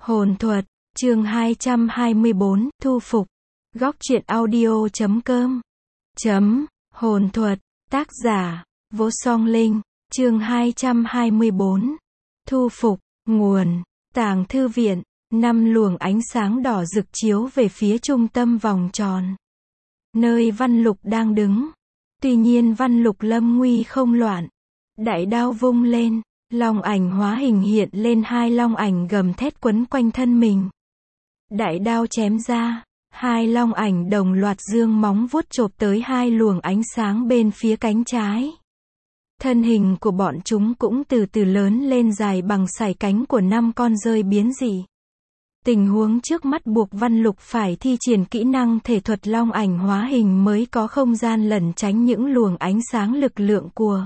Hồn thuật, chương 224, thu phục. Góc truyện audio.com. Hồn thuật, tác giả, Vô Song Linh, chương 224. Thu phục, nguồn, Tàng Thư Viện, 5 luồng ánh sáng đỏ rực chiếu về phía trung tâm vòng tròn. Nơi Văn Lục đang đứng. Tuy nhiên Văn Lục lâm nguy không loạn. Đại đao vung lên, long ảnh hóa hình hiện lên, hai long ảnh gầm thét quấn quanh thân mình. Đại đao chém ra, hai long ảnh đồng loạt giương móng vuốt chộp tới hai luồng ánh sáng bên phía cánh trái. Thân hình của bọn chúng cũng từ từ lớn lên, dài bằng sải cánh của 5 con dơi biến dị. Tình huống trước mắt buộc Văn Lục phải thi triển kỹ năng thể thuật long ảnh hóa hình mới có không gian lẩn tránh những luồng ánh sáng lực lượng của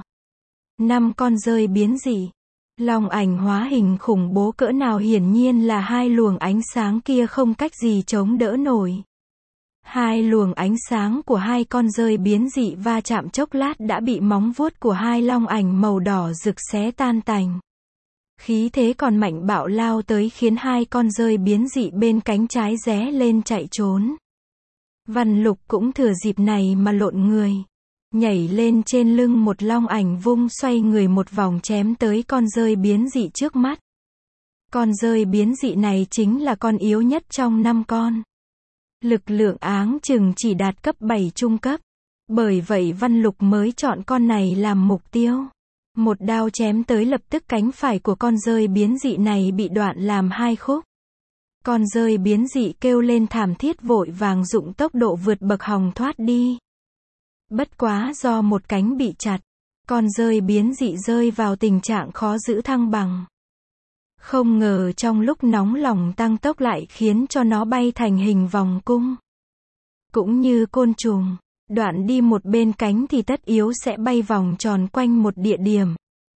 5 con dơi biến dị. Long ảnh hóa hình khủng bố cỡ nào, hiển nhiên là hai luồng ánh sáng kia không cách gì chống đỡ nổi. Hai luồng ánh sáng của hai con dơi biến dị va chạm chốc lát đã bị móng vuốt của hai long ảnh màu đỏ rực xé tan tành. Khí thế còn mạnh bạo lao tới khiến hai con dơi biến dị bên cánh trái ré lên chạy trốn. Văn Lục cũng thừa dịp này mà lộn người, nhảy lên trên lưng một long ảnh, vung xoay người một vòng chém tới con dơi biến dị trước mắt. Con dơi biến dị này chính là con yếu nhất trong 5 con. Lực lượng áng chừng chỉ đạt cấp 7 trung cấp. Bởi vậy Văn Lục mới chọn con này làm mục tiêu. Một đao chém tới, lập tức cánh phải của con dơi biến dị này bị đoạn làm 2 khúc. Con dơi biến dị kêu lên thảm thiết, vội vàng dụng tốc độ vượt bậc hòng thoát đi. Bất quá do một cánh bị chặt, con dơi biến dị rơi vào tình trạng khó giữ thăng bằng. Không ngờ trong lúc nóng lòng tăng tốc lại khiến cho nó bay thành hình vòng cung. Cũng như côn trùng, đoạn đi một bên cánh thì tất yếu sẽ bay vòng tròn quanh một địa điểm.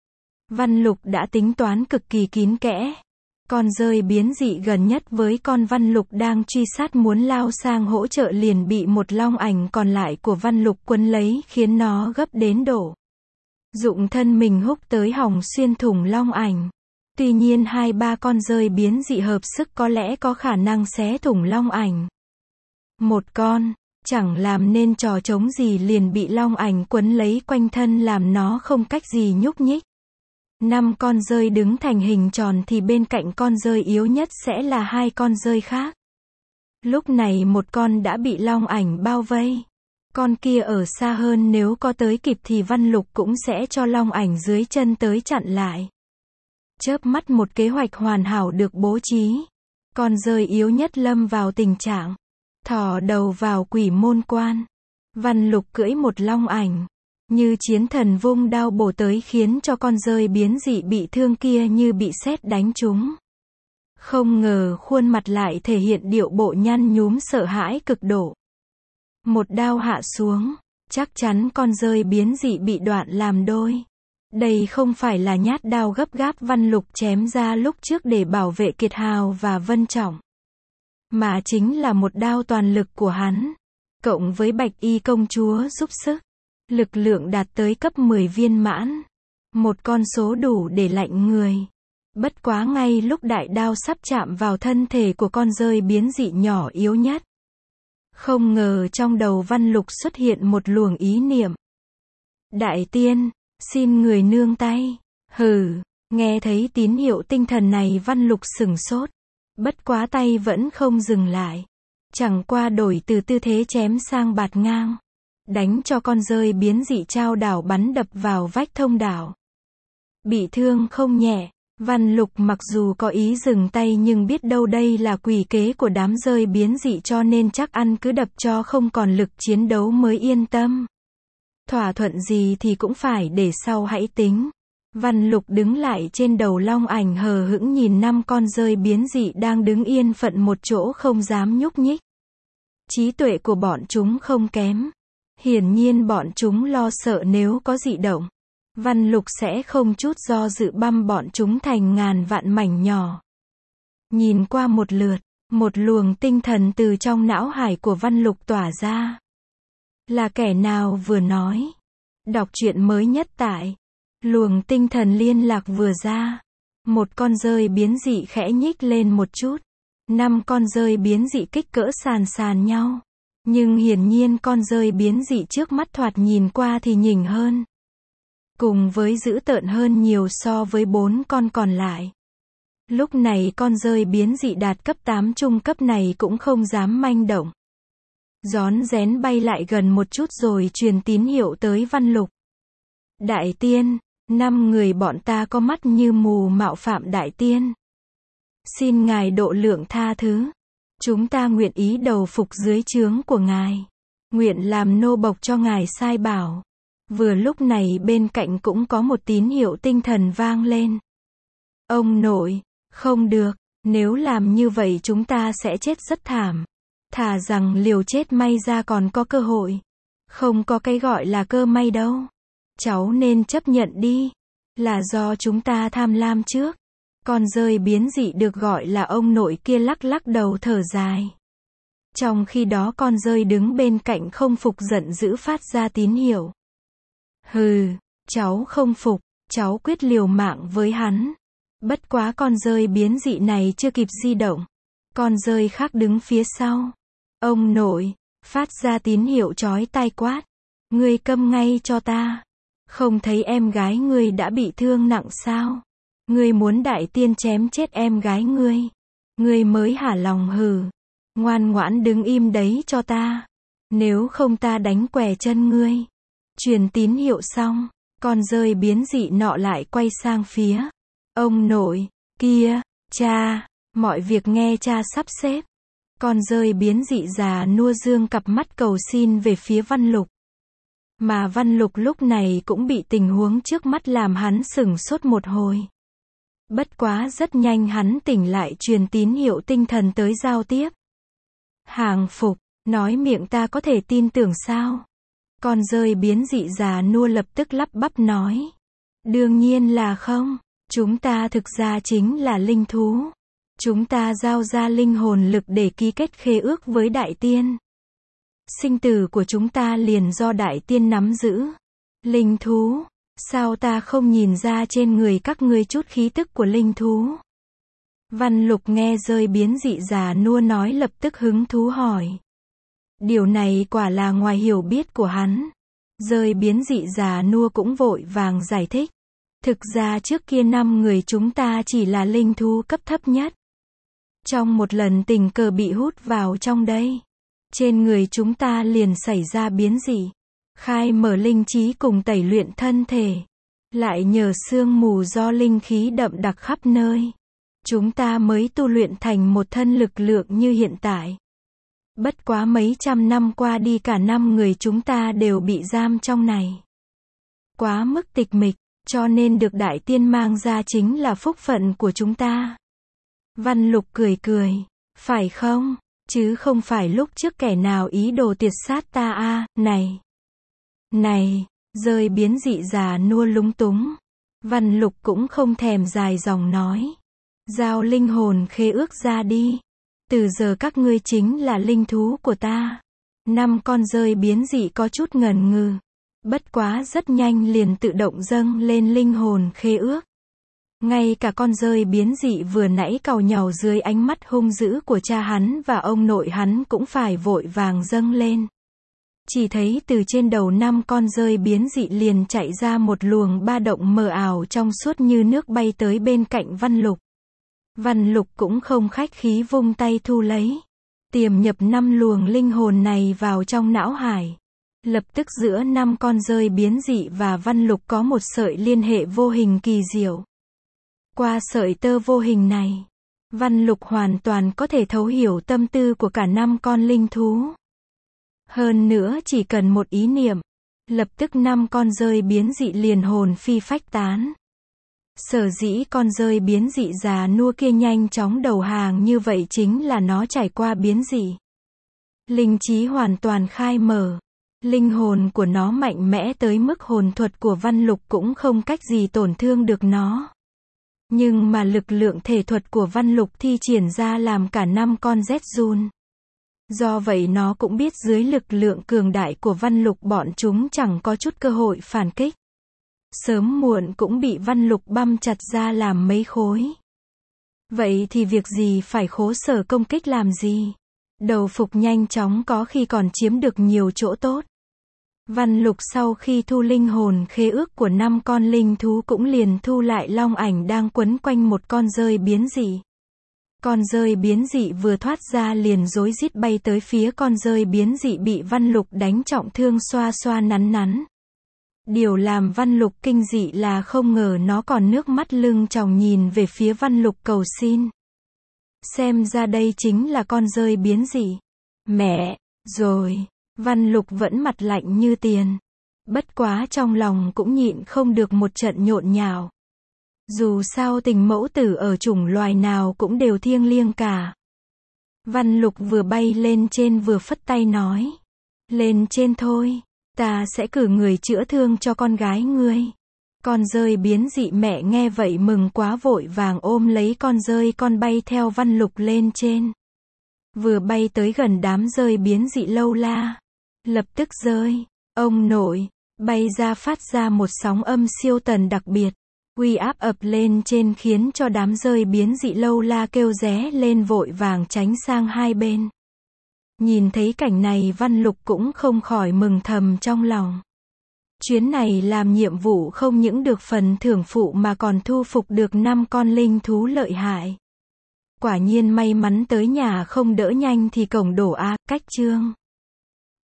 Văn Lục đã tính toán cực kỳ kín kẽ. Con dơi biến dị gần nhất với con Văn Lục đang truy sát muốn lao sang hỗ trợ liền bị một long ảnh còn lại của Văn Lục quấn lấy, khiến nó gấp đến độ dụng thân mình húc tới hòng xuyên thủng long ảnh. Tuy nhiên 2-3 con dơi biến dị hợp sức có lẽ có khả năng xé thủng long ảnh. Một con, chẳng làm nên trò trống gì liền bị long ảnh quấn lấy quanh thân, làm nó không cách gì nhúc nhích. 5 con dơi đứng thành hình tròn thì bên cạnh con dơi yếu nhất sẽ là 2 con dơi khác. Lúc này một con đã bị long ảnh bao vây. Con kia ở xa hơn, nếu có tới kịp thì Văn Lục cũng sẽ cho long ảnh dưới chân tới chặn lại. Chớp mắt một kế hoạch hoàn hảo được bố trí. Con dơi yếu nhất lâm vào tình trạng thò đầu vào quỷ môn quan. Văn Lục cưỡi một long ảnh, như chiến thần vung đao bổ tới, khiến cho con dơi biến dị bị thương kia như bị sét đánh trúng. Không ngờ khuôn mặt lại thể hiện điệu bộ nhăn nhúm sợ hãi cực độ. Một đao hạ xuống, chắc chắn con dơi biến dị bị đoạn làm đôi. Đây không phải là nhát đao gấp gáp Văn Lục chém ra lúc trước để bảo vệ Kiệt Hào và Vân Trọng, mà chính là một đao toàn lực của hắn, cộng với Bạch Y công chúa giúp sức. Lực lượng đạt tới cấp 10 viên mãn. Một con số đủ để lạnh người. Bất quá ngay lúc đại đao sắp chạm vào thân thể của con dơi biến dị nhỏ yếu nhất, không ngờ trong đầu Văn Lục xuất hiện một luồng ý niệm. Đại tiên, xin người nương tay. Hừ, nghe thấy tín hiệu tinh thần này Văn Lục sửng sốt. Bất quá tay vẫn không dừng lại. Chẳng qua đổi từ tư thế chém sang bạt ngang, đánh cho con dơi biến dị chao đảo bắn đập vào vách thông đảo. Bị thương không nhẹ. Văn Lục mặc dù có ý dừng tay nhưng biết đâu đây là quỷ kế của đám dơi biến dị, cho nên chắc ăn cứ đập cho không còn lực chiến đấu mới yên tâm. Thỏa thuận gì thì cũng phải để sau hãy tính. Văn Lục đứng lại trên đầu long ảnh, hờ hững nhìn 5 con dơi biến dị đang đứng yên phận một chỗ không dám nhúc nhích. Trí tuệ của bọn chúng không kém. Hiển nhiên bọn chúng lo sợ nếu có dị động, Văn Lục sẽ không chút do dự băm bọn chúng thành ngàn vạn mảnh nhỏ. Nhìn qua một lượt, một luồng tinh thần từ trong não hải của Văn Lục tỏa ra. Là kẻ nào vừa nói? Đọc truyện mới nhất tại luồng tinh thần liên lạc vừa ra. Một con dơi biến dị khẽ nhích lên một chút. 5 con dơi biến dị kích cỡ sàn sàn nhau. Nhưng hiển nhiên con dơi biến dị trước mắt thoạt nhìn qua thì nhỉnh hơn. Cùng với dữ tợn hơn nhiều so với 4 con còn lại. Lúc này con dơi biến dị đạt cấp 8 trung cấp này cũng không dám manh động. Rón rén bay lại gần một chút rồi truyền tín hiệu tới Văn Lục. Đại tiên, 5 người bọn ta có mắt như mù mạo phạm đại tiên. Xin ngài độ lượng tha thứ. Chúng ta nguyện ý đầu phục dưới trướng của ngài. Nguyện làm nô bộc cho ngài sai bảo. Vừa lúc này bên cạnh cũng có một tín hiệu tinh thần vang lên. Ông nội, không được, nếu làm như vậy chúng ta sẽ chết rất thảm. Thà rằng liều chết may ra còn có cơ hội. Không có cái gọi là cơ may đâu. Cháu nên chấp nhận đi. Là do chúng ta tham lam trước. Con dơi biến dị được gọi là ông nội kia lắc lắc đầu thở dài. Trong khi đó con dơi đứng bên cạnh không phục giận dữ phát ra tín hiệu. Hừ, cháu không phục, cháu quyết liều mạng với hắn. Bất quá con dơi biến dị này chưa kịp di động. Con dơi khác đứng phía sau. Ông nội, phát ra tín hiệu chói tai quát. Ngươi câm ngay cho ta. Không thấy em gái ngươi đã bị thương nặng sao? Ngươi muốn đại tiên chém chết em gái ngươi. Ngươi mới hả lòng hừ. Ngoan ngoãn đứng im đấy cho ta. Nếu không ta đánh què chân ngươi. Truyền tín hiệu xong, con dơi biến dị nọ lại quay sang phía. Ông nội, kia, cha, mọi việc nghe cha sắp xếp. Con dơi biến dị già nua dương cặp mắt cầu xin về phía Văn Lục. Mà Văn Lục lúc này cũng bị tình huống trước mắt làm hắn sửng sốt một hồi. Bất quá rất nhanh hắn tỉnh lại truyền tín hiệu tinh thần tới giao tiếp. Hàng phục, nói miệng ta có thể tin tưởng sao? Con dơi biến dị già nua lập tức lắp bắp nói. Đương nhiên là không, chúng ta thực ra chính là linh thú. Chúng ta giao ra linh hồn lực để ký kết khế ước với đại tiên. Sinh tử của chúng ta liền do đại tiên nắm giữ. Linh thú, sao ta không nhìn ra trên người các ngươi chút khí tức của linh thú? Văn Lục nghe dơi biến dị già nua nói lập tức hứng thú hỏi. Điều này quả là ngoài hiểu biết của hắn. Dơi biến dị già nua cũng vội vàng giải thích. Thực ra trước kia 5 người chúng ta chỉ là linh thú cấp thấp nhất. Trong một lần tình cờ bị hút vào trong đây. Trên người chúng ta liền xảy ra biến dị. Khai mở linh trí cùng tẩy luyện thân thể. Lại nhờ sương mù do linh khí đậm đặc khắp nơi. Chúng ta mới tu luyện thành một thân lực lượng như hiện tại. Bất quá mấy trăm năm qua đi cả 5 người chúng ta đều bị giam trong này. Quá mức tịch mịch, cho nên được đại tiên mang ra chính là phúc phận của chúng ta. Văn Lục cười cười, phải không? Chứ không phải lúc trước kẻ nào ý đồ tiệt sát ta à, này, dơi biến dị già nua lúng túng. Văn Lục cũng không thèm dài dòng nói. Giao linh hồn khế ước ra đi. Từ giờ các ngươi chính là linh thú của ta. 5 con dơi biến dị có chút ngần ngừ. Bất quá rất nhanh liền tự động dâng lên linh hồn khế ước. Ngay cả con dơi biến dị vừa nãy càu nhàu dưới ánh mắt hung dữ của cha hắn và ông nội hắn cũng phải vội vàng dâng lên. Chỉ thấy từ trên đầu 5 con dơi biến dị liền chạy ra một luồng ba động mờ ảo trong suốt như nước bay tới bên cạnh Văn Lục. Văn Lục cũng không khách khí vung tay thu lấy. Tiềm nhập 5 luồng linh hồn này vào trong não hải. Lập tức giữa 5 con dơi biến dị và Văn Lục có một sợi liên hệ vô hình kỳ diệu. Qua sợi tơ vô hình này, Văn Lục hoàn toàn có thể thấu hiểu tâm tư của cả 5 con linh thú. Hơn nữa chỉ cần một ý niệm, lập tức 5 con dơi biến dị liền hồn phi phách tán. Sở dĩ con dơi biến dị già nua kia nhanh chóng đầu hàng như vậy chính là nó trải qua biến dị. Linh trí hoàn toàn khai mở. Linh hồn của nó mạnh mẽ tới mức hồn thuật của Văn Lục cũng không cách gì tổn thương được nó. Nhưng mà lực lượng thể thuật của Văn Lục thi triển ra làm cả 5 con rét run. Do vậy nó cũng biết dưới lực lượng cường đại của Văn Lục bọn chúng chẳng có chút cơ hội phản kích. sớm muộn cũng bị Văn Lục băm chặt ra làm mấy khối. Vậy thì việc gì phải khố sở công kích làm gì? Đầu phục nhanh chóng có khi còn chiếm được nhiều chỗ tốt. Văn Lục sau khi thu linh hồn khế ước của 5 con linh thú cũng liền thu lại long ảnh đang quấn quanh một con dơi biến dị. Con dơi biến dị vừa thoát ra liền rối rít bay tới phía con dơi biến dị bị Văn Lục đánh trọng thương xoa xoa nắn nắn. Điều làm Văn Lục kinh dị là không ngờ nó còn nước mắt lưng tròng nhìn về phía Văn Lục cầu xin. Xem ra đây chính là con dơi biến dị. Mẹ, rồi, Văn Lục vẫn mặt lạnh như tiền. Bất quá trong lòng cũng nhịn không được một trận nhộn nhạo. Dù sao tình mẫu tử ở chủng loài nào cũng đều thiêng liêng cả. Văn Lục vừa bay lên trên vừa phất tay nói. Lên trên thôi, ta sẽ cử người chữa thương cho con gái ngươi. Con dơi biến dị mẹ nghe vậy mừng quá vội vàng ôm lấy con dơi con bay theo Văn Lục lên trên. Vừa bay tới gần đám dơi biến dị lâu la. Lập tức dơi, ông nội, bay ra phát ra một sóng âm siêu tần đặc biệt. Uy áp ập lên trên khiến cho đám dơi biến dị lâu la kêu ré lên vội vàng tránh sang hai bên. Nhìn thấy cảnh này Văn Lục cũng không khỏi mừng thầm trong lòng. Chuyến này làm nhiệm vụ không những được phần thưởng phụ mà còn thu phục được 5 con linh thú lợi hại. Quả nhiên may mắn tới nhà không đỡ nhanh thì cổng đổ a, cách chương.